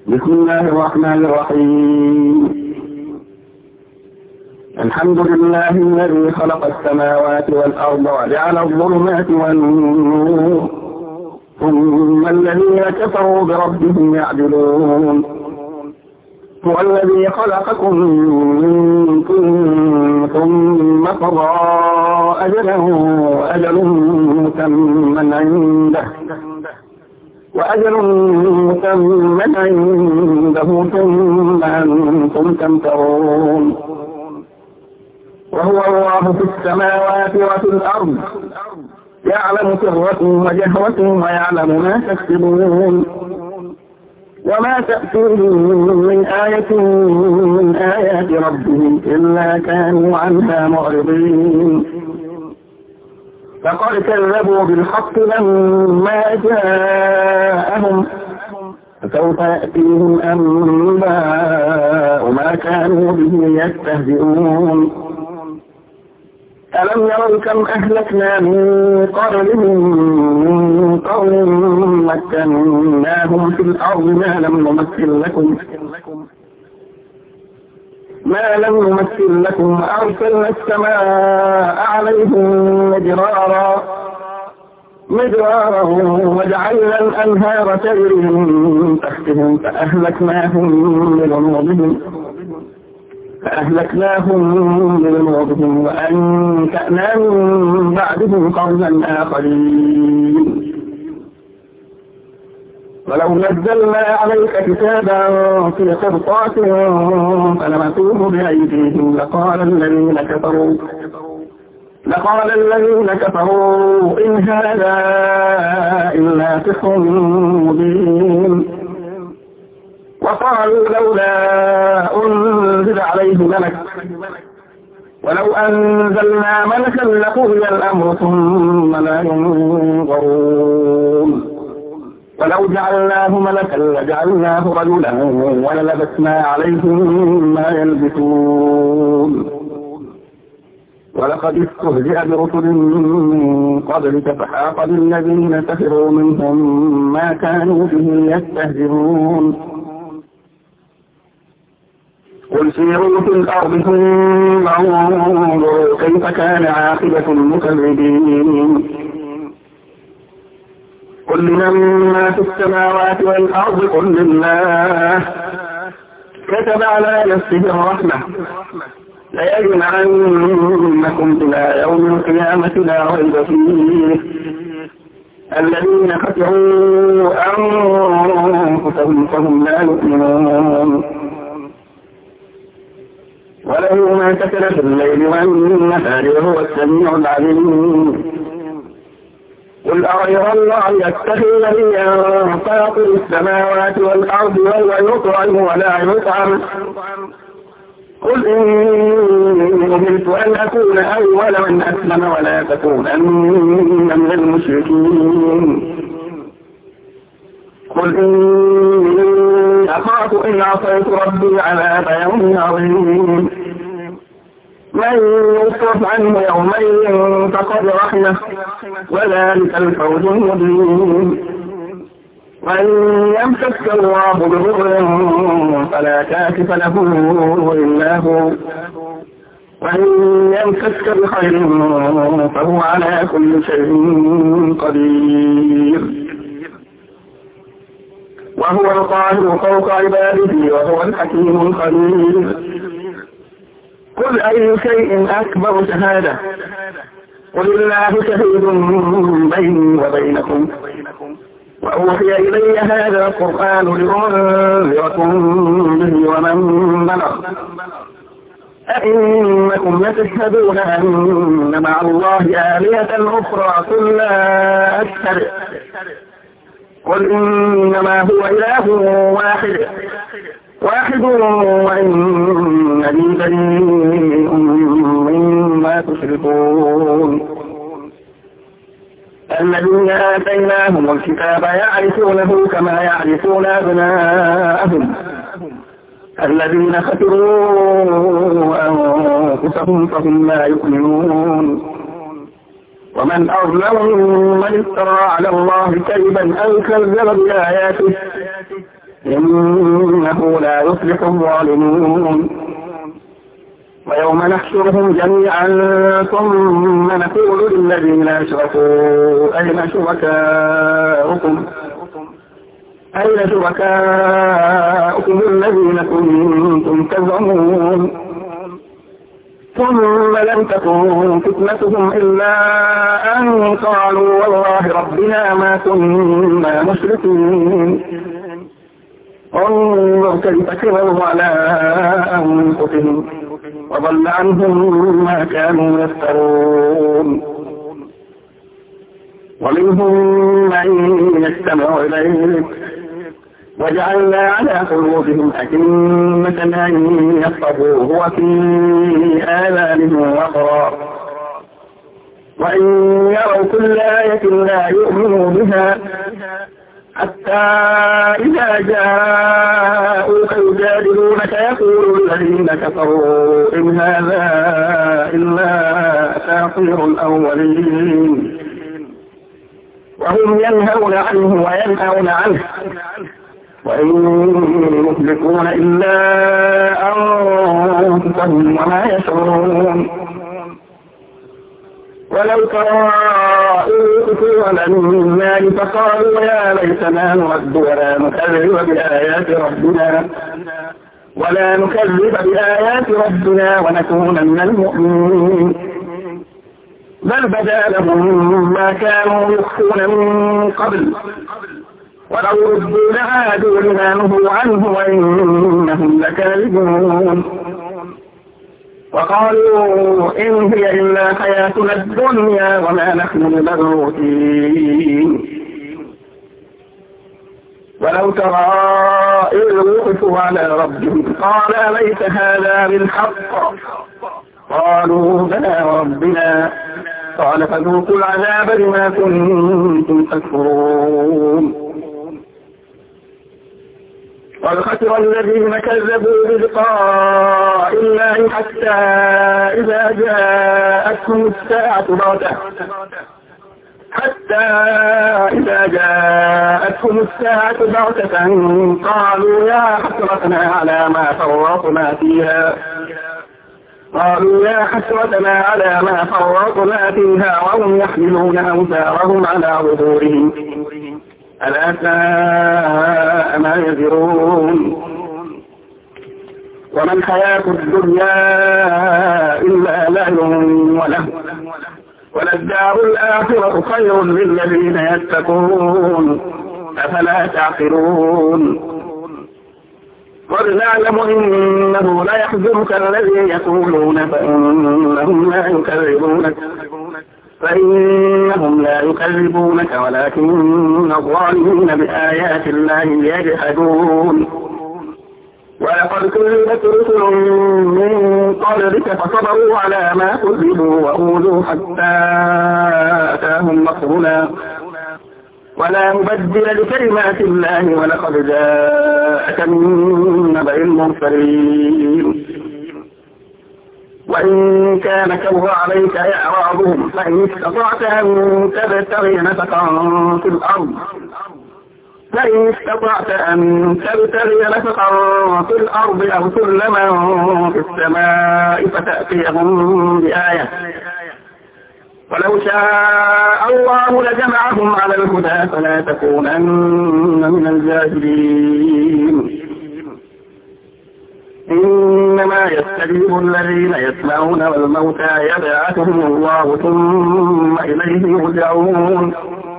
بسم الله الرحمن الرحيم. الحمد لله الذي خلق السماوات والأرض وجعل الظلمات والنور ثم الذين كفروا بربهم يعدلون. هو الذي خلقكم من طين ثم قضى أجلا وأجل مسمى عنده ثم أنتم تمترون. وهو الله في السماوات وفي الأرض يعلم سركم وجهركم ويعلم ما تكسبون. وما تأتيهم من آية من آيات ربهم إلا كانوا عنها معرضين. فقد كذبوا بالحق لما جاءهم فسوف يأتيهم أنباء ما كانوا به يستهزئون. ألم يروا كم أهلكنا من قبلهم من قرن مكناهم في الأرض ما لم نمثل لكم وأرسلنا السماء عليهم مدرارا وجعلنا الأنهار تجري من تحتهم فأهلكناهم بذنوبهم وأنشأنا من بعدهم قرنا آخرين. ولو نزلنا عليك كتابا في قرطاس فلمسوه بأيديهم لقال الذين كفروا إن هذا إلا سحر مبين. وقالوا لولا أنزل عليه ملك ولو أنزلنا ملكا لقضي الأمر ثم لا ينظرون. ولو جعلناه ملكا لجعلناه رجلا وللبسنا عليهم ما يلبسون. ولقد استهزئ برسل من قبلك فحاق بالذين سخروا منهم ما كانوا به يستهزئون. قل سيروا في الأرض ثم انظروا كيف كان عاقبة المكذبين. قل لمن ما في السماوات والأرض قل لله كتب على نفسه الرحمة ليجمعنكم إلى يوم القيامة لا ريب فيه. الذين خسروا أنفسهم فهم لا يؤمنون. وله ما سكن في الليل والنهار وهو السميع العليم. قل أغير الله يتخذ وليا فاطر السماوات والأرض وهو يطعم ولا يطعم. قل إني أمرت أن أكون أول من أسلم ولا تكونن من المشركين. قل إني أخاف إن عصيت ربي عذاب يوم عظيم. من يصرف عنه يومئذ فقد رحمه وذلك الفوز المبين. وإن يمسك الله بضر فلا كاشف له إلا هو وإن يمسك بخير فهو على كل شيء قدير. وهو القاهر فوق عباده وهو الحكيم الخبير. قل أي شيء أكبر شهادة قل الله شهيد بيني وبينكم وأوحي إلي هذا القرآن لأنذركم به ومن بلغ أئنكم لتشهدون أن مع الله آلهة أخرى قل لا أشهد قل إنما هو إله واحد وإنني بريء مما تشركون. الذين آتيناهم الكتاب يعرفونه كما يعرفون أبناءهم الذين خسروا أنفسهم فهم لا يؤمنون. ومن أظلم ممن افترى على الله كذبا أو كذب بآياته إنه لا يفلح الظالمون. ويوم نحشرهم جميعا ثم نقول للذين أشركوا أين شركاؤكم الذين كنتم تزعمون ثم لم تكن فتنتهم إلا أن قالوا والله ربنا ما كنا مشركين. انظر كيف كفروا على أنفسهم وضل عنهم ما كانوا يفترون. ومنهم من يستمع إليك وجعلنا على قلوبهم أكنة أن يفقهوه وفي آذانهم وقرا وإن يروا كل آية لا يؤمنوا بها حتى إذا جاءوك يجادلونك يقول الذين كفروا إن هذا إلا أساطير الأولين وهم ينهون عنه وينأون عنه وإن يهلكون إلا أنفسهم وما يشعرون. ولو ترى أوتوا على النار فقالوا يا ليتنا نرد ولا نكذب بآيات ربنا ونكون من المؤمنين بل بدا لهم ما كانوا يخفون من قبل ولو ردوا لعادوا لما نهوا عنه وإنهم لكاذبون. وقالوا إن هي إلا حياتنا الدنيا وما نحن بمبعوثين. ولو ترى إذ وقفوا على ربهم قال ليس هذا بالحق قالوا بلى ربنا قال فذوقوا العذاب بما كنتم تكفرون. قد خسر الذين كذبوا بلقاء الله حتى إذا جاءتهم الساعة بغتة قالوا يا حسرتنا على ما فرطنا فيها وهم يحملون أوزارهم على ظهورهم ألا ساء ما يزرون. وما الحياة الدنيا إلا لهو وللدار الآخرة خير للذين يتقون أفلا تعقلون. قد نعلم إنه لا يحزنك الذي يقولون فإنهم لا يكذبونك ولكن الظالمين بآيات الله يجحدون. ولقد كذبت رسل من قبلك فصبروا على ما كذبوا وأوذوا حتى أتاهم نصرنا ولا مبدل لكلمات الله ولقد جاءك من نبأ المرسلين. وإن كان كبر عليك إعراضهم فإن استطعت أن تبتغي نفقا في الأرض أو سلما في السماء فتأتيهم بآية ولو شاء الله لجمعهم على الهدى فلا تكونن من الجاهلين. إنما يستجيب الذين يسمعون والموتى يبعثهم الله ثم إليه يرجعون.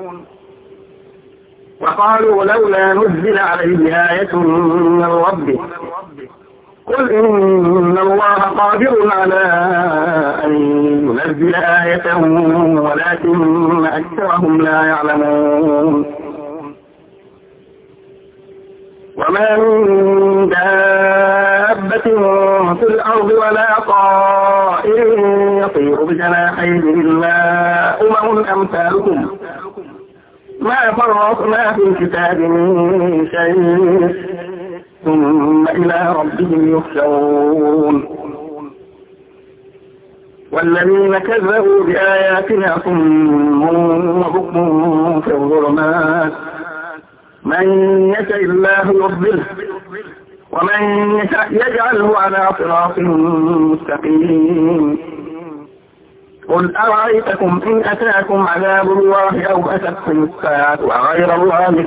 وقالوا لولا نزل عليه آية من ربه قل إن الله قادر على أن ينزل آية ولكن أكثرهم لا يعلمون. وما من دابة في الأرض ولا طائر يطير بجناحيه إلا أمثالكم ما فرطنا في الكتاب من شيء ثم إلى ربهم يحشرون. والذين كذبوا بآياتنا صم وبكم في الظلمات من يشاء الله يضلله ومن يشاء يجعله على صراط مستقيم. قل أرأيتكم إن أتاكم عذاب الله أو أتتكم الساعة أغير الله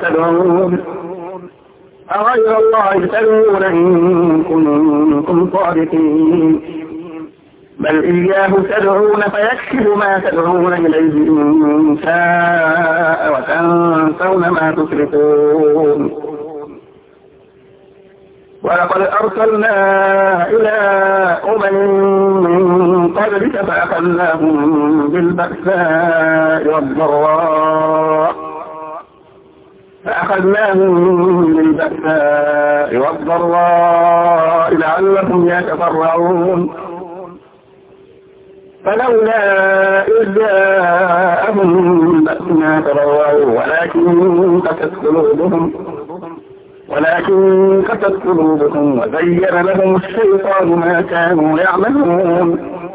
تدعون إن كنتم صادقين. بل إياه تدعون فيكشف ما تدعون إليه إن شاء وتنسون ما تشركون. ولقد أرسلنا إلى من قبلك فأخذناهم بالبأساء والضراء لعلهم يتضرعون. فلولا إذ جاءهم بأسنا تضرعوا ولكن قست قلوبهم وزين لهم الشيطان ما كانوا يعملون.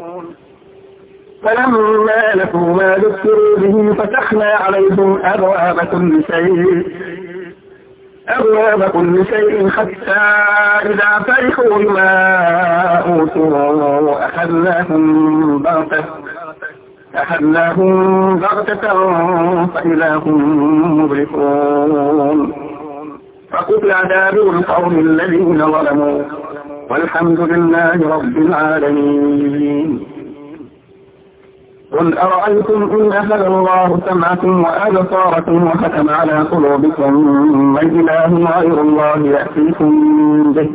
فلما نسوا ما ذكروا به فتحنا عليهم أبواب كل شيء حتى إذا فرحوا بما أوتوا أخذناهم بغتة فإذا هم مبلسون. فقطع دابر القوم الذين ظلموا والحمد لله رب العالمين. قل أرأيتم إن أخذ الله سمعكم وأبصاركم وختم على قلوبكم من إله غير الله يأتيكم به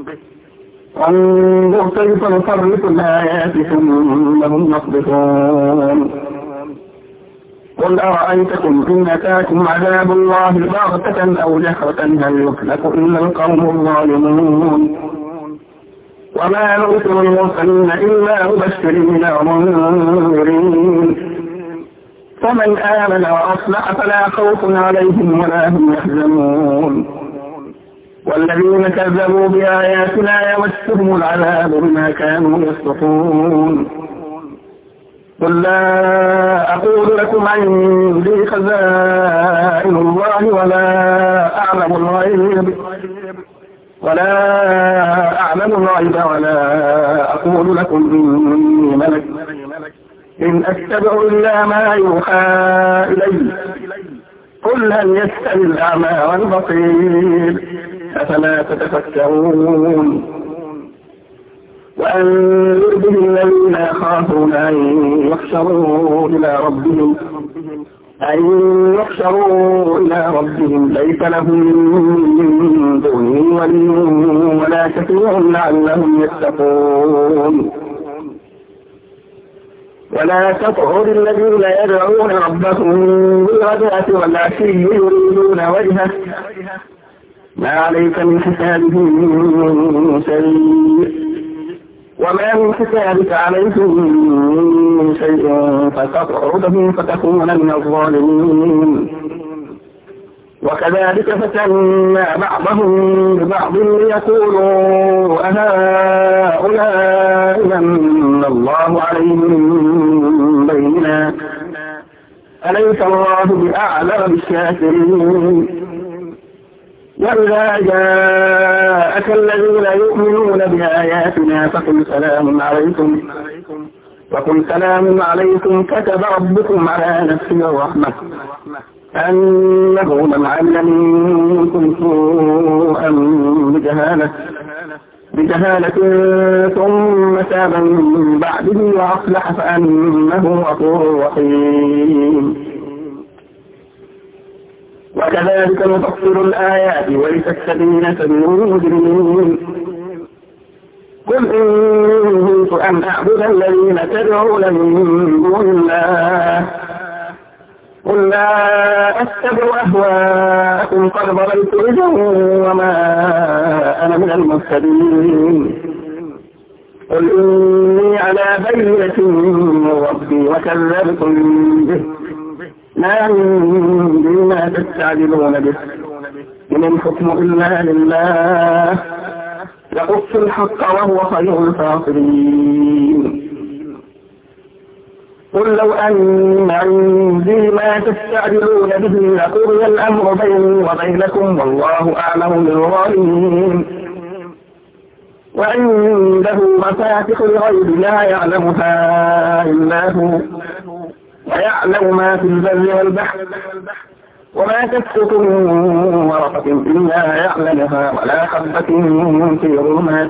انظر كيف نصرف الآيات ثم هم يصدقون. قل أرأيتكم إن أتاكم عذاب الله بغتة أو جهرة هل يهلك إلا القوم الظالمون. وما نرسل المرسلين إلا مبشرين ومنذرين. فمن آمن وأصلح فلا خوف عليهم ولا هم يحزنون. والذين كذبوا بآياتنا يمسهم العذاب بما كانوا يفسقون. قل لا أقول لكم عندي خزائن الله ولا أعلم الغيب ولا أقول لكم إني ملك إن أتبع إلا ما يوحى إلي. قل هل يستوي الأعمى والبصير أفلا تتفكرون. وأنذر به الذين يخافون أن يحشروا إلى ربهم ليس لهم من دونه ولي ولا شفيع لعلهم يتقون. ولا تطغوا الذين يدعون ربهم بالغداة والعشي يريدون وجهه ما عليك من حسابهم من شيء وما من حسابك عليهم من شيء فتقعدهم فتكون من الظالمين. وكذلك فتنا بعضهم ببعض ليقولوا أهؤلاء من الله عليهم من بيننا أليس الله بأعلم بالشاكرين. وإذا جاءك الذين يؤمنون بآياتنا فقل سلام عليكم كتب ربكم على نفسه الرحمة أنه من عمل منكم سوءا بجهالة ثم تاب من بعده وأصلح فأنه غفور رحيم. وكذلك نفصل الآيات ولتستبين سبيل المجرمين. قل إن نهيت أن أعبد الذين تدعون من دون الله قل لا أتبع أهواءكم قد ضللت إذا وما أنا من المهتدين. قل إني على بينة من ربي وكذبتم به ما عندي ما تستعجلون به إن الحكم إلا لله يقص الحق وهو خير الفاصلين. قل لو أن عندي ما تستعجلون به لقضي الأمر بيني وبينكم والله أعلم بالظالمين. وعنده مفاتح الغيب لا يعلمها إلا هو ويعلم ما في البر والبحر وما تسقط من ورقة إلا يعلمها ولا حبة في ظلمات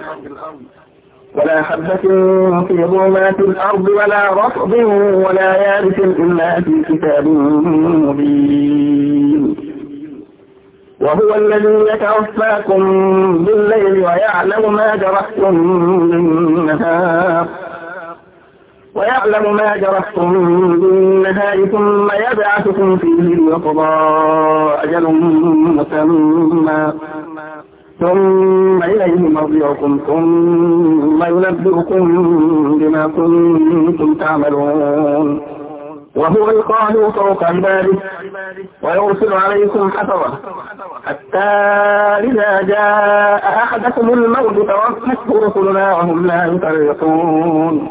الأرض ولا رطب ولا يابس إلا في كتاب مبين. وهو الذي يتوفاكم بالليل ويعلم ما جرحتم بالنهار ثم يبعثكم فيه ليقضى أجل مسمى ثم إليه مرجعكم ثم ينبئكم بما كنتم تعملون. وهو القاهر فوق عباده ويرسل عليكم حفظة حتى إذا جاء أحدكم الموت توفته رسلنا وهم لا يفرطون.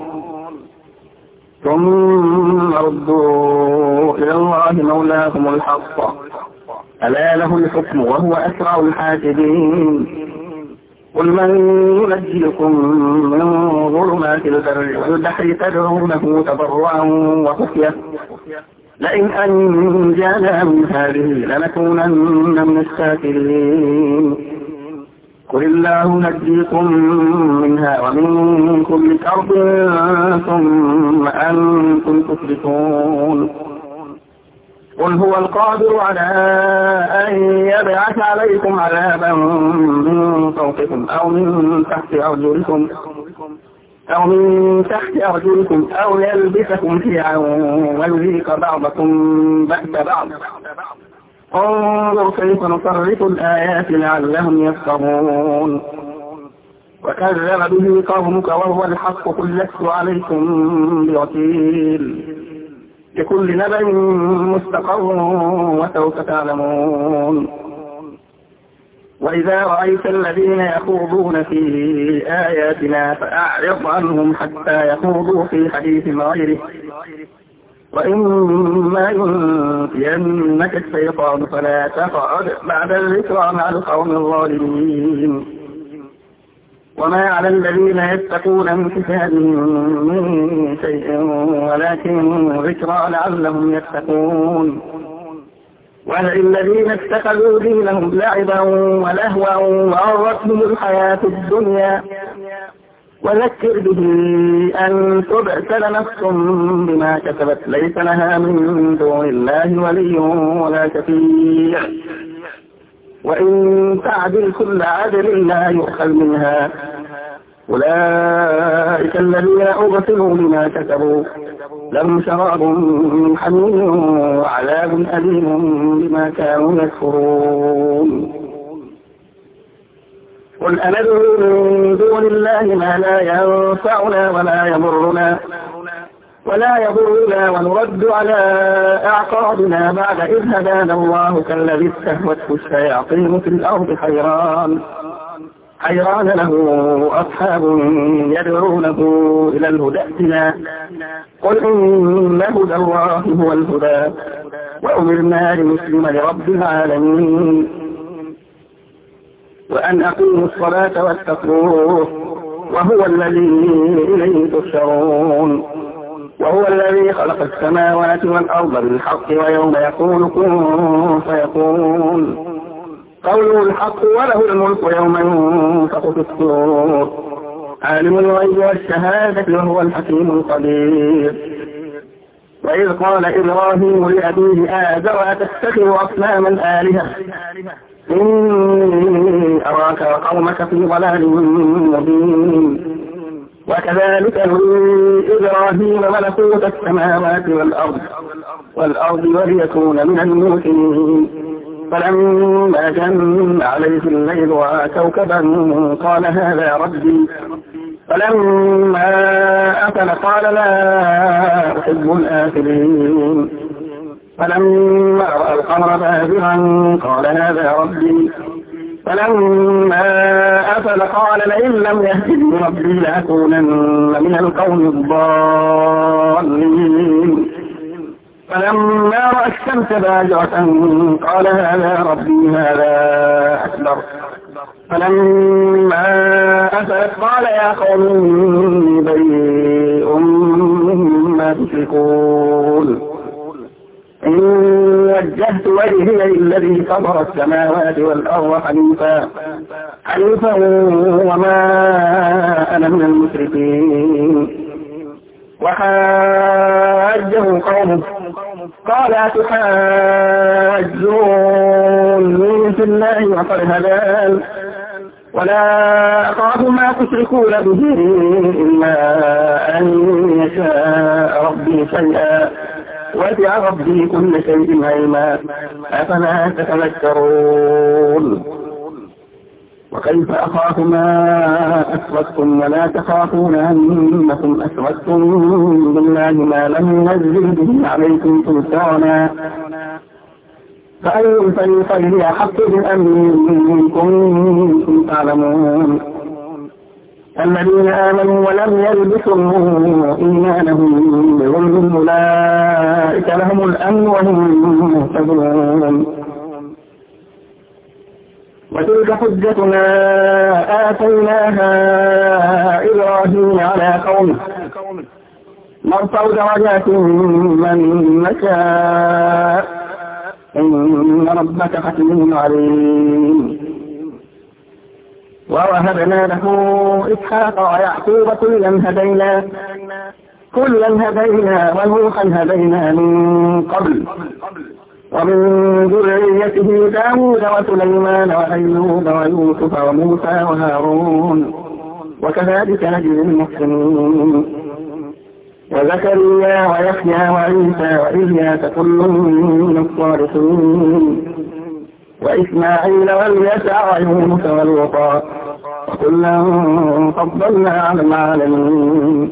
ثم ردوا إلى الله مولاهم الحق ألا له الحكم وهو أسرع الحاسبين. قل من ينجيكم من ظلمات البر والبحر تدعونه تضرعا وخفية لئن أنجانا من هذه لنكونن من الشاكرين. قل الله نجيكم منها ومن كل كرب ثم أنتم تشركون. قل هو القادر على أن يبعث عليكم عذابا من فوقكم أو من تحت أرجلكم أو يلبسكم شيعا ويذيق بعضكم بأس بعض. انظر كيف نصرف الآيات لعلهم يفقهون. وكذب به قومك وهو الحق قل لست عليكم بوكيل لكل نبأ مستقر وسوف تعلمون. وإذا رأيت الذين يخوضون في آياتنا فأعرض عنهم حتى يخوضوا في حديث غيره وإما ينسينك الشيطان فلا تقعد بعد الذكرى مع القوم الظالمين. وما على الذين يتقون من حسابهم من شيء ولكن ذكرى لعلهم يتقون. وللذين اتخذوا دينهم لعبا ولهوا وغرتهم الحياة الدنيا وذكر به أن تبتل نفس بما كسبت ليس لها من دون الله ولي ولا شفيع وإن تعدل كل عدل لا يؤخذ منها. أولئك الذين أبطلوا بما كسبوا لهم شراب من حميم وعذاب أليم بما كانوا يكفرون. قل أندعو من دون الله ما لا ينفعنا ولا يضرنا ونرد على أعقابنا بعد إذ هدانا الله كالذي استهوته الشياطين في الأرض حيران له أصحاب يدعونه إلى الهدى ائتنا قل إن هدى الله هو الهدى وأمرنا لنسلم لرب العالمين وأن أقيموا الصلاة واتقوه وهو الذي إليه تحشرون. وهو الذي خلق السماوات والأرض بالحق ويوم يقول كن فيكون قوله الحق وله الملك يوم ينفخ في الصور عالم الغيب والشهادة وهو الحكيم القدير. وإذ قال إبراهيم لأبيه آزر أتتخذ أصناما آلهة إني أراك وقومك في ضلال مبين. وكذلك نري إبراهيم ملكوت السماوات والأرض وليكون من الموقنين. فلما جن عليه الليل رأى كوكبا قال هذا ربي فلما أفل قال لا أحب الآفلين. فلما رأى القمر بازغا قال هذا ربي فلما أفل قال لئن لم يهدني ربي لأكونن من القوم الضالين. فلما رأى الشمس بازغة قال هذا ربي هذا أكبر. فلما أفلت قال يا قوم إني بريء مما تشركون إني وجهت وجهي للذي فطر السماوات والأرض حنيفا وما أنا من المشركين. وحاجه قومه قال أتحاجوني في الله وقد هدان ولا أخاف ما تشركون به إلا أن يشاء ربي شيئا وسع ربي كل شيء علما أفلا تتذكرون. وكيف أخاف ما أشركتم ولا تخافون أنكم أشركتم بالله ما لم ينزل به عليكم سلطانا فأي الفريقين أحق بالأمن إن كنتم تعلمون. الذين آمنوا ولم يلبسوا إيمانهم بظلم أولئك لهم الأمن وهم مهتدون. وتلك حجتنا آتيناها إبراهيم على قومه نرفع درجات من نشاء إن ربك حكيم عليم. ووهبنا له إسحاق ويعقوب كلا هدينا ونوحا هدينا من قبل ومن ذريته داود وسليمان وأيوب ويوسف وموسى وهارون وكذلك نجزي المحسنين. وزكريا ويحيى وعيسى وإلياس كل من الصالحين وإسماعيل واليسع ويونس ولوطا وكلا فضلنا على العالمين.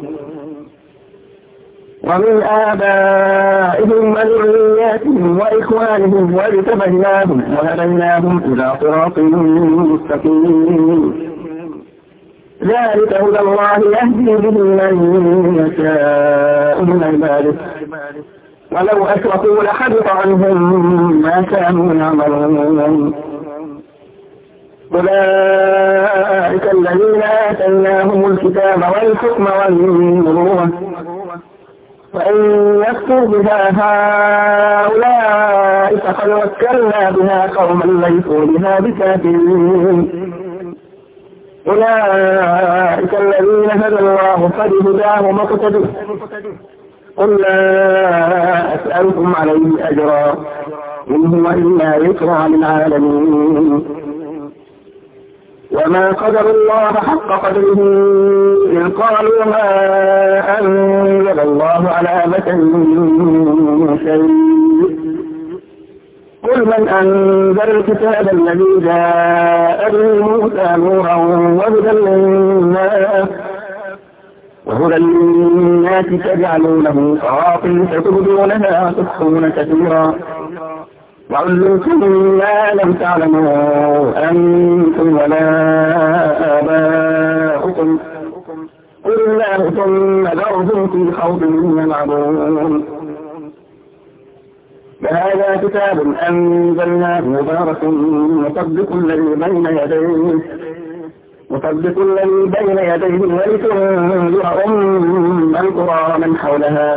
ومن آبائهم وذرياتهم وإخوانهم واجتبيناهم وهديناهم إلى صراط مستقيم. ذلك هدى الله يهدي به من يشاء من عباده ولو أشركوا لحبط عنهم ما كانوا يعملون. أولئك الذين آتيناهم الكتاب والحكم والنبوة وإن يكفر بها هؤلاء فقد وكلنا بها قوما ليسوا بها بكافرين. أولئك الذين هدى الله فبهداه مقتدوا قل لا أسألكم عليه أجرا إن هو إلا ذكرى للعالمين. وما قدر الله حق قدره إذ قالوا ما أنزل الله على بشر من شيء قل من أنزل الكتاب الذي جاء به موسى نورا وهدى للناس تجعلونه قراطيس تبدونها وتخفون كثيرا وعلمتم ما لم تعلموا أنتم ولا آباؤكم قل الله ثم ذرهم في خوضهم يلعبون. فهذا كتاب أنزلناه مبارك مصدق الذي بين يديه ولتنذر القرى من حولها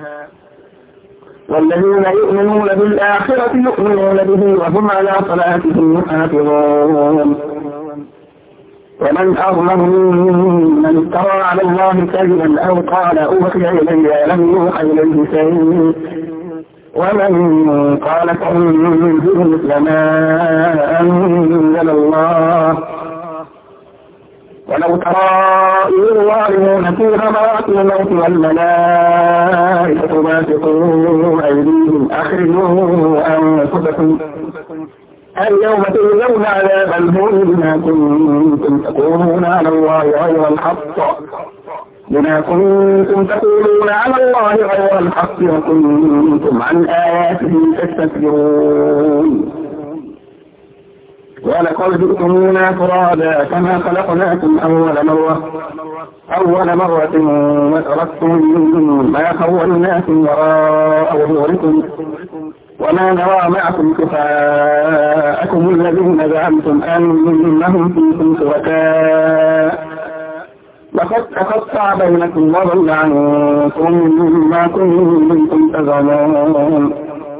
والذين يؤمنون بالآخرة يؤمنون به وهم على صلاتهم يحافظون. ومن أظلم ممن افترى على الله كذبا أو قال أوحي إلي لم يوحى إليه شيء ومن قال فأنزل مثل ما أنزل الله. ولو ترى إذ الظالمون في غمرات الموت والملائكة باسطوا أيديهم أخرجوا أنفسكم اليوم تجزون عذاب الهون بما كنتم تقولون على الله غير الحق وكنتم عن آياته تستكبرون. ولقد جئتمونا فرادا كما خلقناكم أول مرة وتركتم ما خولناكم وراء ظهوركم وما نرى معكم شفعاءكم الذين زعمتم أنهم فيكم شركاء لقد تقطع بينكم وضل عنكم ما كنتم تزعمون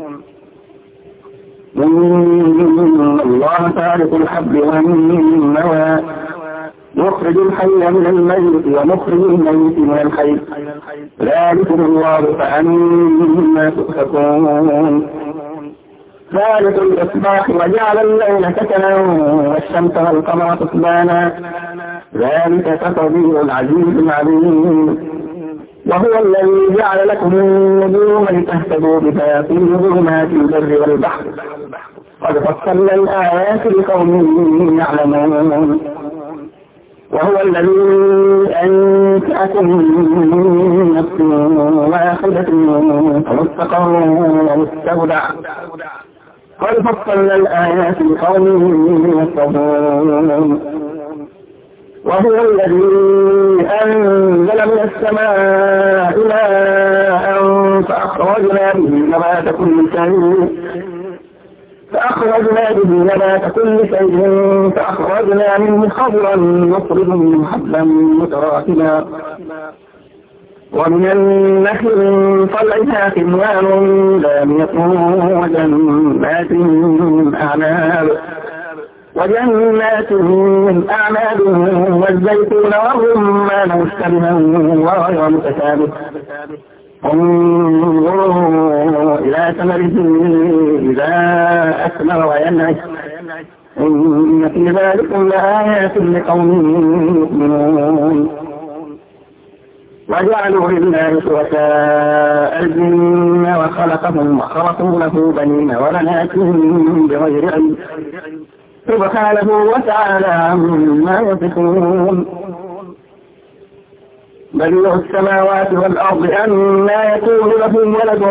إن الله فارق الحب والنوى يخرج الحي من الميت ومخرج الميت من الحي ذلكم الله فأنا تؤفكون ذلك الإصباح وجعل الليل سكنا والشمس والقمر حسبانا ذلك تقدير العزيز العليم وهو الذي جعل لكم النجوم لتهتدوا بها في ظلمات البر والبحر قد فصلنا الآيات لقوم يعلمون وهو الذي أنشأكم من نفس واحدة فمستقر ومستودع قد فصلنا الآيات لقوم يفقهون وهو الذي أنزل من السماء ماء فأخرجنا به نبات كل شيء فأخرجنا منه خضرا نخرج منه حبا متراكبا ومن النخل من طلعها كنوان دانية وجنات من أعناب والزيتون والرمان مشتبها وغير متشابه انظروا إلى ثمره إذا أثمر وينعش إن في ذلكم لآيات لقوم يؤمنون وجعلوا لله شركاء الجن وخلقهم وخلقوا له بنين وبنات بغير علم سبحانه وتعالى عما يصفون بديع السماوات والأرض أنى يكون له ولد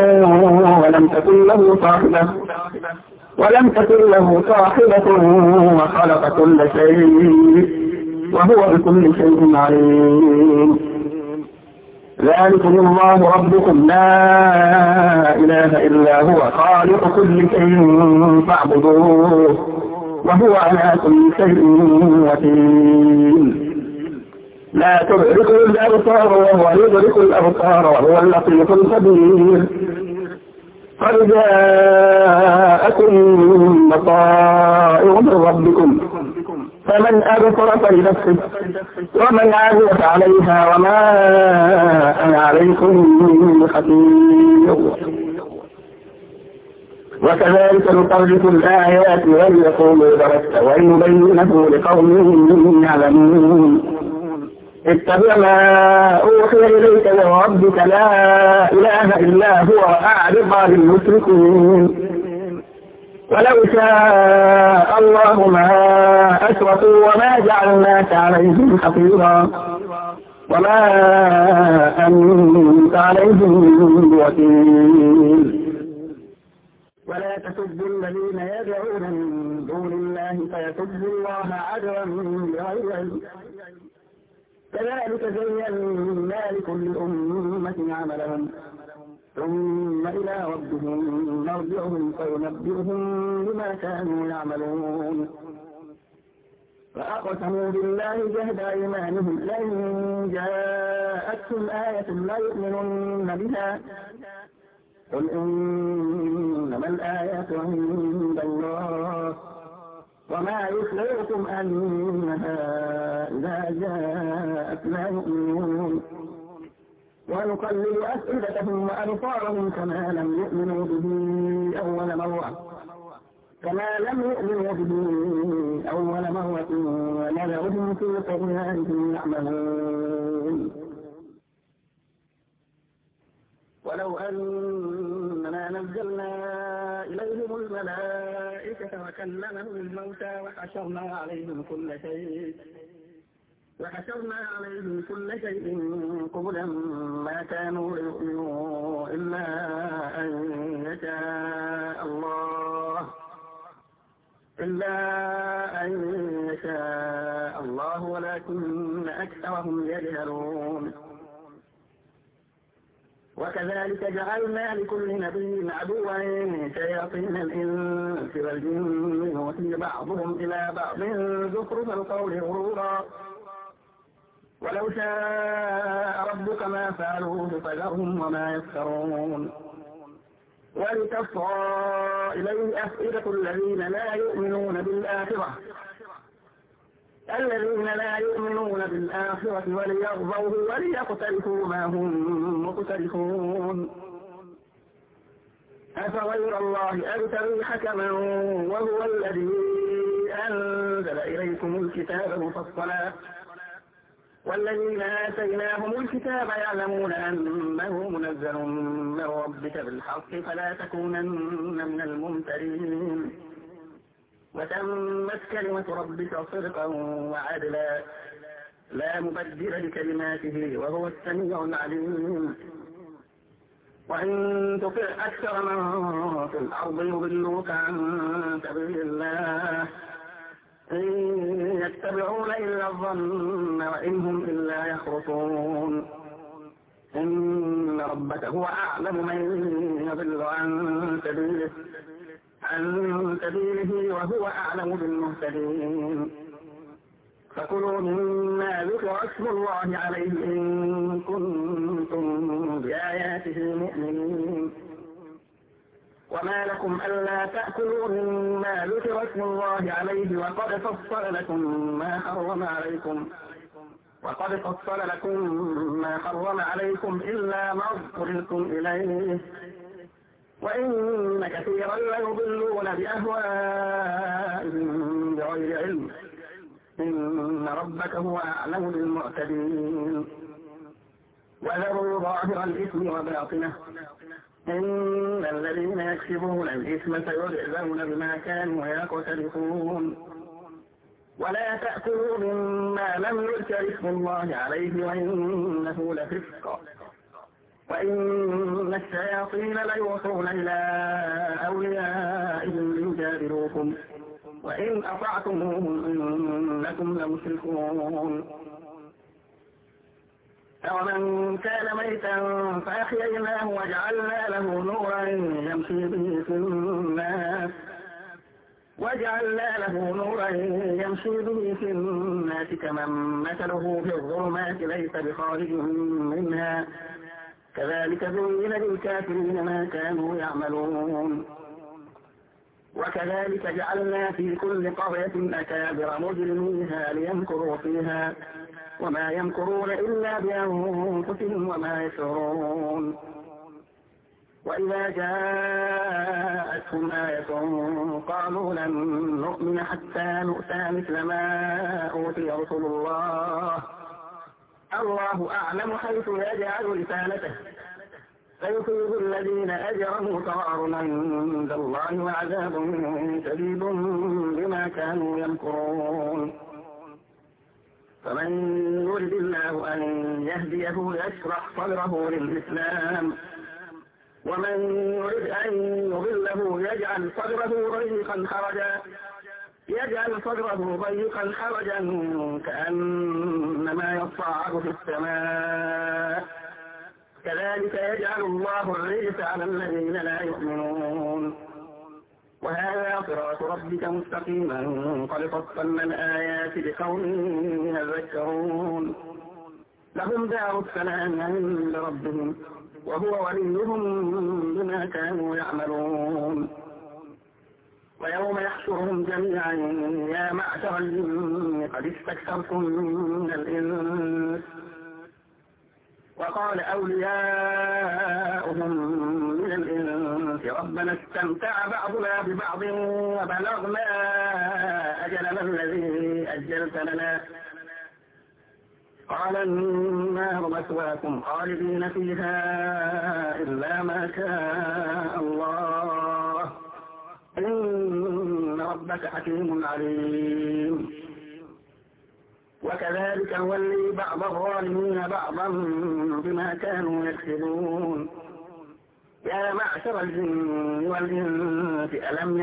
ولم تكن له صاحبة وخلق كل شيء وهو بكل شيء عليم ذلكم الله ربكم لا إله إلا هو خالق كل شيء فاعبدوه وهو على كل شيء وكيل لا تدركه الأبصار وهو يدرك الأبصار وهو اللطيف الخبير قد جاءكم بصائر من ربكم فمن أبصر فلنفسه ومن عمل فعليها وما أنا عليكم بحفيظ وكذلك نصرف الآيات وليقولوا درست ونبينه لقوم يعلمون اتبع ما أوحي إليك من ربك لا إله إلا هو أعرض عن المشركين ولو شاء الله ما أشركوا وما جعلناك عليهم حفيظا وما أنت عليهم بوكيل ولا تسبوا الذين يدعون من دون الله فيسبوا الله عدوا بغير علم كذلك زينا لكل أمة عملهم ثم إلى ربهم مرجعهم فينبئهم بما كانوا يعملون فأقسموا بالله جهد أيمانهم لئن جاءتهم آية لا يؤمنن بها قل إنما الآيات عند الله وما يشعركم أنها إذا جاءت لا يؤمنون ونقلل أفئدتهم وأبصارهم كما لم يؤمنوا به أول مرة ونذرهم في طغيانهم يعمهون ولو أننا نزلنا إليهم الملائكة وكلمهم الموتى وحشرنا عليهم كل شيء قبلا ما كانوا ليؤمنوا إلا أن يشاء الله إلا أن يشاء الله ولكن أكثرهم يجهلون. وكذلك جعلنا لكل نبي عدوا شياطين الإنس والجن يوحي بعضهم إلى بعض زخرف القول غرورا ولو شاء ربك ما فعلوه فذرهم وما يفترون. ولتصغى إليه أفئدة الذين لا يؤمنون بالآخرة وليرضوه وليقترفوا ما هم مقترفون. أفغير الله أبتغي حكما وهو الذي أنزل إليكم الكتاب مفصلا والذين آتيناهم الكتاب يعلمون أنه منزل من ربك بالحق فلا تكونن من الممترين. وتمت كلمة ربك صدقا وعدلا لا مبدل لكلماته وهو السميع العليم. وإن تطع أكثر من في الأرض يضلوك عن سبيل الله إن يتبعون إلا الظن وإن هم إلا يخرصون. إن ربك هو أعلم من يضل عن سبيله وهو أعلم بالمهتدين. فكلوا مما ذكر اسم الله عليه إن كنتم بآياته مؤمنين. وما لكم ألا تأكلوا مما ذكر اسم الله عليه وقد فصل لكم ما حرم عليكم إلا ما اضطررتم إليه وإن كثيرا ليضلون بأهوائهم بغير علم إن ربك هو أعلم بالمعتدين. وذروا ظاهر الإثم وباطنه إن الذين يكسبون الإثم سيجزون بما كانوا يقترفون. ولا تأكلوا مما لم يذكر اسم الله عليه وإنه لفسق وإن الشياطين ليوحون إلى أوليائهم ليجادلوكم وإن أطعتموهم إنكم لمشركون. أومن كان ميتا فأحييناه وجعلنا له نورا يمشي به في الناس كمن مثله في الظلمات ليس بخارج منها كذلك زين للكافرين ما كانوا يعملون. وكذلك جعلنا في كل قرية أكابر مجرميها ليمكروا فيها وما يمكرون إلا بأنفسهم وما يشعرون. وإذا جاءتهم آية قالوا لن نؤمن حتى نؤتى مثل ما أوتي رسل الله أعلم حيث يجعل رسالته فيصيب الذين أجرموا صغار عند الله وعذاب شديد بما كانوا يمكرون. فمن يرد الله أن يهديه يشرح صدره للإسلام ومن يرد أن يضله يجعل صدره ضيقا حرجا كأنما يصعد في السماء كذلك يجعل الله الرجس على الذين لا يؤمنون. وهذا صراط ربك مستقيما قد فصلنا الآيات لقوم يذكرون. لهم دار السلام عند ربهم وهو وليهم بما كانوا يعملون. ويوم يحشرهم جميعا يا معشر الجن قد استكثرتم من الإنس وقال أولياؤهم من الإنس ربنا استمتع بعضنا ببعض وبلغنا أجلنا الذي أجلت لنا قال النار مثواكم خالدين فيها إلا ما شاء الله إن ربك حكيم عليم. وكذلك نولي بعض الظالمين بعضا بما كانوا يكسبون يا معشر الجن والإنس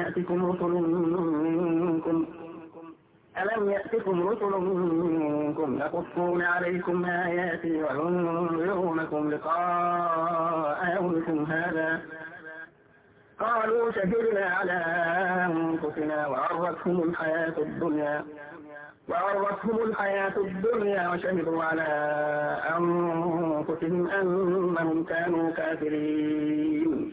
ألم يأتكم رسل منكم يقصون عليكم آياتي وينذرونكم لقاء يومكم هذا قالوا شهدنا على أنفسنا وغرتهم الحياة الدنيا وشهدوا على أنفسهم أنهم كانوا كافرين.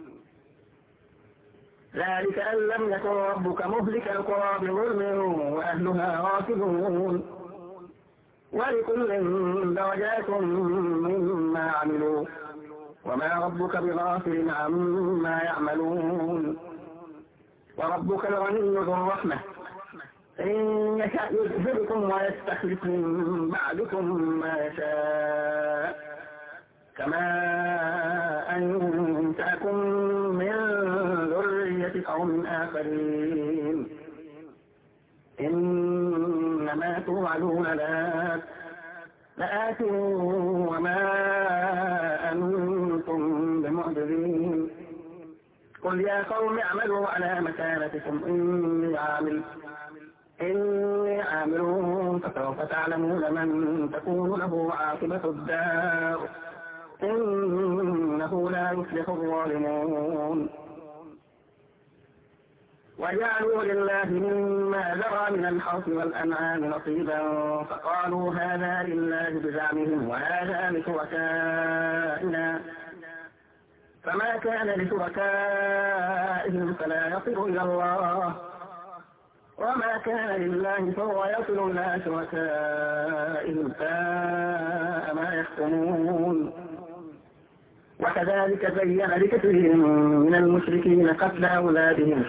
ذلك أن لم يكن ربك مهلك القرى بظلم وأهلها غافلون ولكل درجات مما عملوا وما ربك بغافل عما يعملون. وربك الغني ذو الرحمة إن يشأ يذهبكم ويستخلف من بعدكم ما يشاء كما أنشأكم من ذرية قوم آخرين إنما توعدون لآت وما أنتم بمعجزين. قل يا قوم اعملوا على مكانتكم إني عامل فسوف تعلمون من تكون له عاقبة الدار إنه لا يفلح الظالمون. وجعلوا لله مما ذرى من الحرث والأنعام نصيبا فقالوا هذا لله بزعمهم وهذا لشركائنا فما كان لشركائهم فلا يصل إلى الله وما كان لله فهو يصل إلى شركائهم ساء ما يحكمون. وكذلك زين لكثير من المشركين قتل أولادهم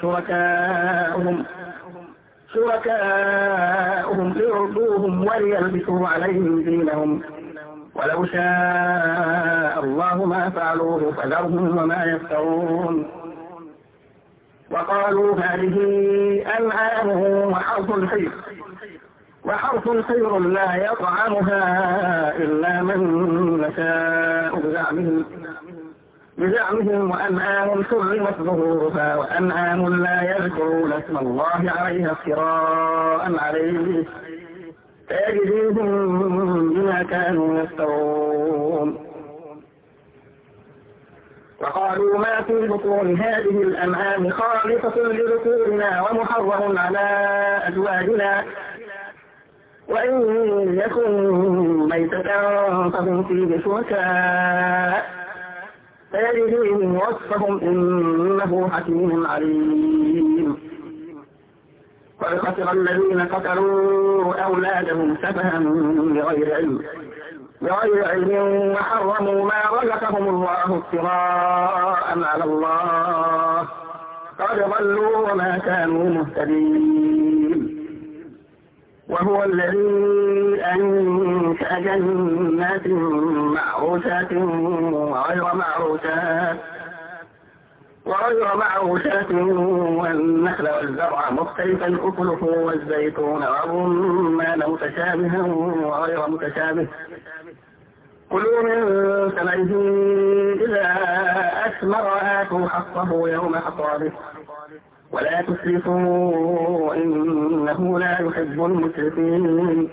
شركاؤهم ليرضوهم وليلبسوا عليهم دينهم ولو شاء الله ما فعلوه فذرهم وما يفترون. وقالوا هذه أنعام وحرث خير لا يطعمها إلا من نشاء بزعمهم وأنعام حرمت ظهورها وأنعام لا يذكرون اسم الله عليها افتراء عليه فيجزيهم بما كانوا يفترون. وقالوا ما في بطون هذه الأنعام خالصة لذكورنا ومحرم على أزواجنا وإن يكن ميتة فهم فيه شركاء فيجزيهم وصفهم إنه حكيم عليم. قد خسر الذين قتلوا أولادهم سفها بغير علم وحرموا ما رزقهم الله افتراء على الله قد ضلوا وما كانوا مهتدين. وهو الذي أنشأ جنات معروشات وغير معروشات والنخل والزرع مختلفا أكله والزيتون والرمان متشابها وغير متشابه كلوا من ثمره إذا أثمر آتوا حقه يوم حصاده ولا تسرفوا إنه لا يحب المسرفين.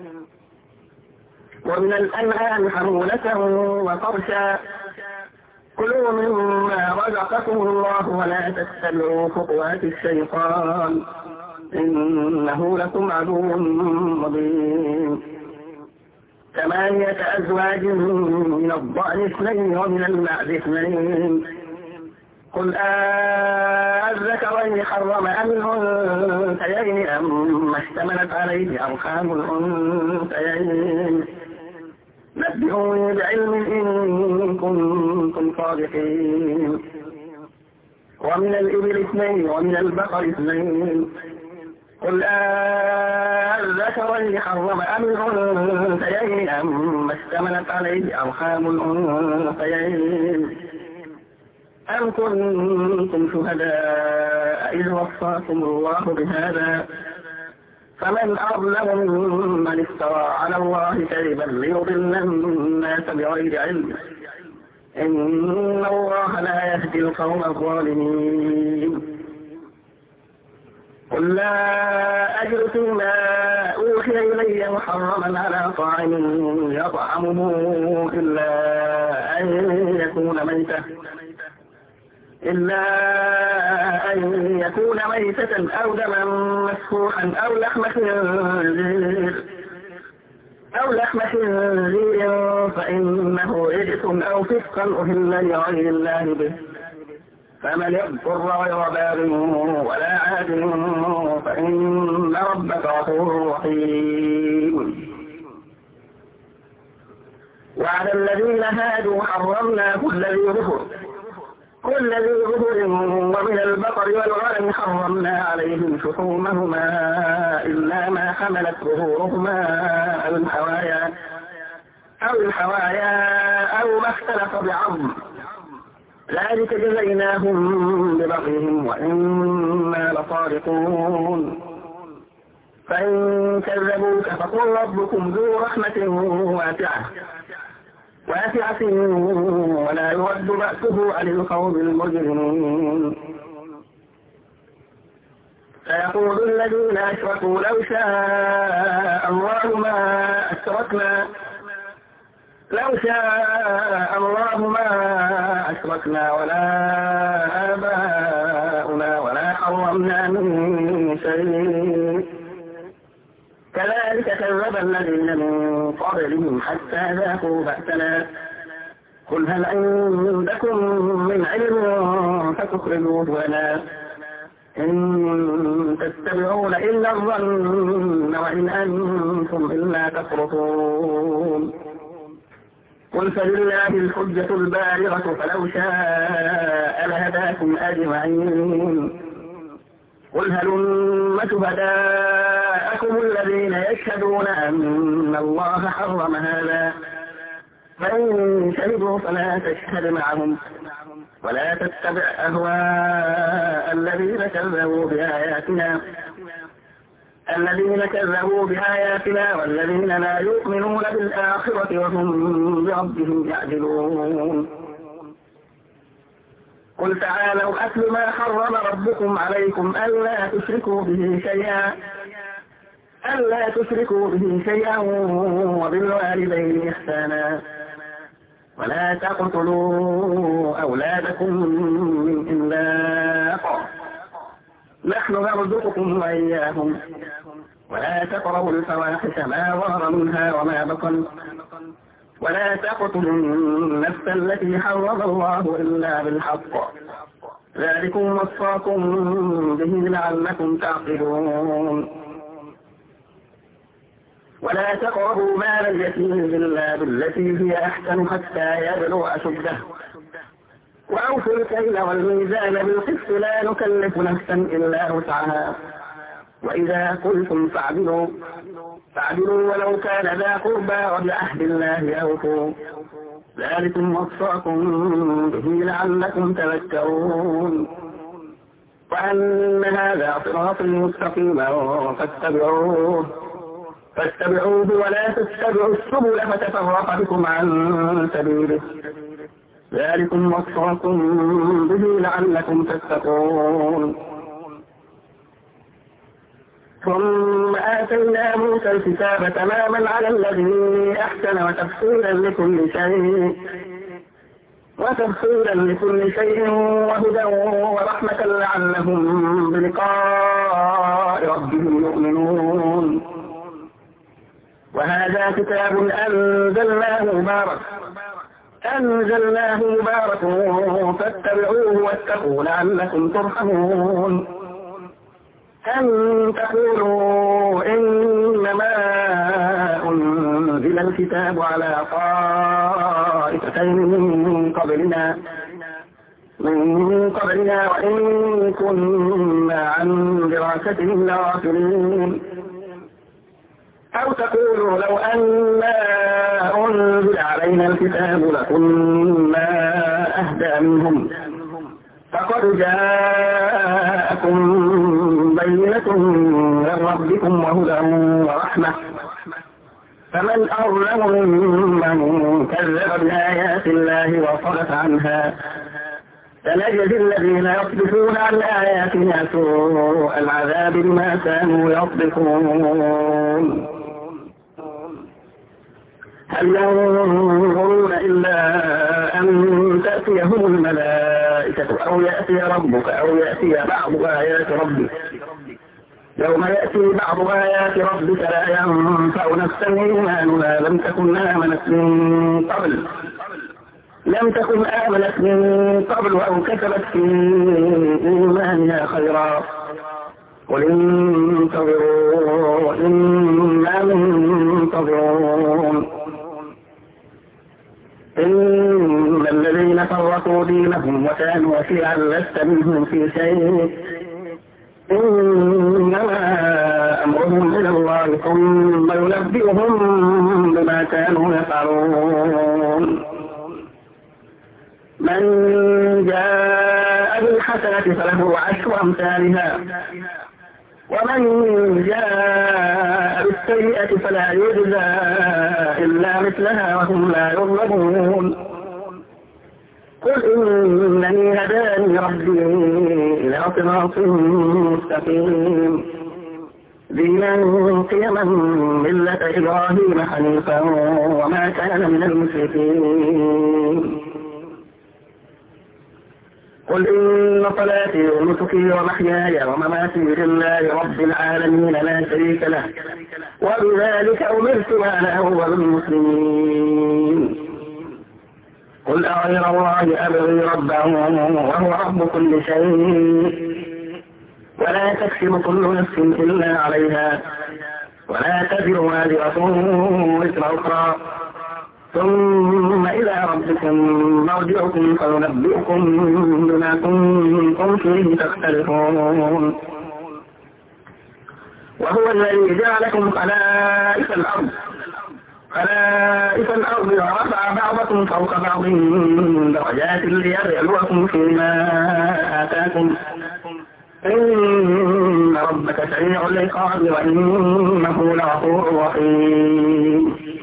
ومن الأنعام حمولة وفرشا كلوا مما رزقكم الله ولا تتبعوا خطوات الشيطان إنه لكم عدو مبين. 8 أزواج من الضأن 2 ومن المعز 2 قل الذكرين حرم أم الأنثيين أم اشتملت عليه أرحام الأنثيين نبئوني بعلم إن كنتم صادقين. ومن الإبل 2 ومن البقر 2 قل الذكرين حرم أم الأنثيين أم اشتملت عليه أرحام الأنثيين أم كنتم شهداء إذ وصاكم الله بهذا فمن أظلم ممن افترى على الله كذبا ليضل الناس بغير علم إن الله لا يهدي القوم الظالمين. قل لا أجد فيما أوحي إلي محرما على طاعم يطعمه إلا أن يكون ميتة أو دما مسفوحا أو لحم خنزير فإنه رجس أو فسقا أهل لغير الله به، فمن اضطر غير باب ولا عاد فإن ربك غفور رحيم. وعلى الذين هادوا حرمنا كل ذي ظفر ومن البقر والغنم حرمنا عليهم شحومهما إلا ما حملت ظهورهما أو الحوايا أو ما اختلف بعظم، ذلك جزيناهم ببغيهم وإنا لصادقون. فإن كذبوك فقل ربكم ذو رحمة واسعة ولا يرد بأسه عن القوم المجرمين. سيقول الذين أشركوا لو شاء الله ما أشركنا ولا آباؤنا ولا حرمنا من شيء كذلك كذب الذين من قبلهم حتى ذاقوا بأسنا. قل هل عندكم من علم فتخرجوه لنا إن تتبعون إلا الظن وإن أنتم إلا تخرصون. قل فلله الحجة البالغة فلو شاء لهداكم أجمعين. قل هلم شهداءكم الذين يشهدون أن الله حرم هذا فإن شهدوا فلا تشهد معهم ولا تتبع أهواء الذين كذبوا بآياتنا والذين لا يؤمنون بالآخرة وهم بربهم يعدلون. قل تعالوا أتل ما حرم ربكم عليكم ألا تشركوا به شيئا وبالوالدين إحسانا ولا تقتلوا أولادكم من إملاق نحن نرزقكم وإياهم ولا تقربوا الفواحش ما ظهر منها وما بطن ولا تقتلوا النفس التي حرم الله إلا بالحق ذلكم وصاكم به لعلكم تعقلون. ولا تقربوا مال اليتيم إلا بالتي هي أحسن حتى يبلغ أشده وأوفوا الكيل والميزان بالقسط لا نكلف نفسا إلا وسعها وإذا قلتم فاعدلوا ولو كان ذا قربى وبعهد الله أوفوا ذلكم وصاكم به لعلكم تذكرون. وأن هذا صراطي مستقيما فاتبعوه ولا تتبعوا السبل فتفرق بكم عن سبيله ذلكم وصاكم به لعلكم تتقون. ثم آتينا موسى الكتاب تماما على الذي أحسن وتفصيلا لكل شيء وهدى ورحمة لعلهم بلقاء ربهم يؤمنون. وهذا كتاب أنزلناه مبارك فاتبعوه واتقوا لعلكم ترحمون. أن تقولوا إنما أنزل الكتاب على طائفتين من قبلنا وإن كنا عن دراستهم لغافلين. أو تقولوا لو أنا أنزل علينا الكتاب لكنا أهدى منهم فقد جاءكم بينة من ربكم وهدى ورحمة فمن أظلم ممن كذب بآيات الله وصرف عنها سنجزي الذين يصدفون عن آياتنا سوء العذاب بما كانوا يصدفون. هل ينظرون إلا أن تأتيهم الملائكة أو يأتي ربك أو يأتي بعض آيات ربك يوم يأتي بعض آيات ربك لا ينفع نفسا إيمانها لم تكن آمنت من قبل أو كسبت في إيمانها خيرا قل انتظروا إنا منتظرون. إن الذين فرقوا دينهم وكانوا شيعا لست منهم في شيء إنما أمرهم إلى الله ثم ينبئهم بما كانوا يفعلون. من جاء بالحسنة فله 10 أمثالها ومن جاء بالسيئة فلا يجزى إلا مثلها وهم لا يظلمون. قل إنني هداني ربي إلى صراط مستقيم دينا قيما ملة إبراهيم حنيفا وما كان من المشركين. قل إن صلاتي ونسكي ومحياي ومماتي لله رب العالمين لا شريك له وبذلك أمرت وأنا أول المسلمين. قل أغير الله أبغي ربا وهو رب كل شيء ولا تكسب كل نفس إلا عليها ولا تزر وازرة وزر أخرى ثم إلى ربكم مرجعكم فينبئكم بما كنتم فيه تختلفون. وهو الذي جعلكم خلائف الأرض ورفع بعضكم فوق بعض درجات ليبلوكم فيما آتاكم إن ربك سريع العقاب وإنه لغفور رحيم.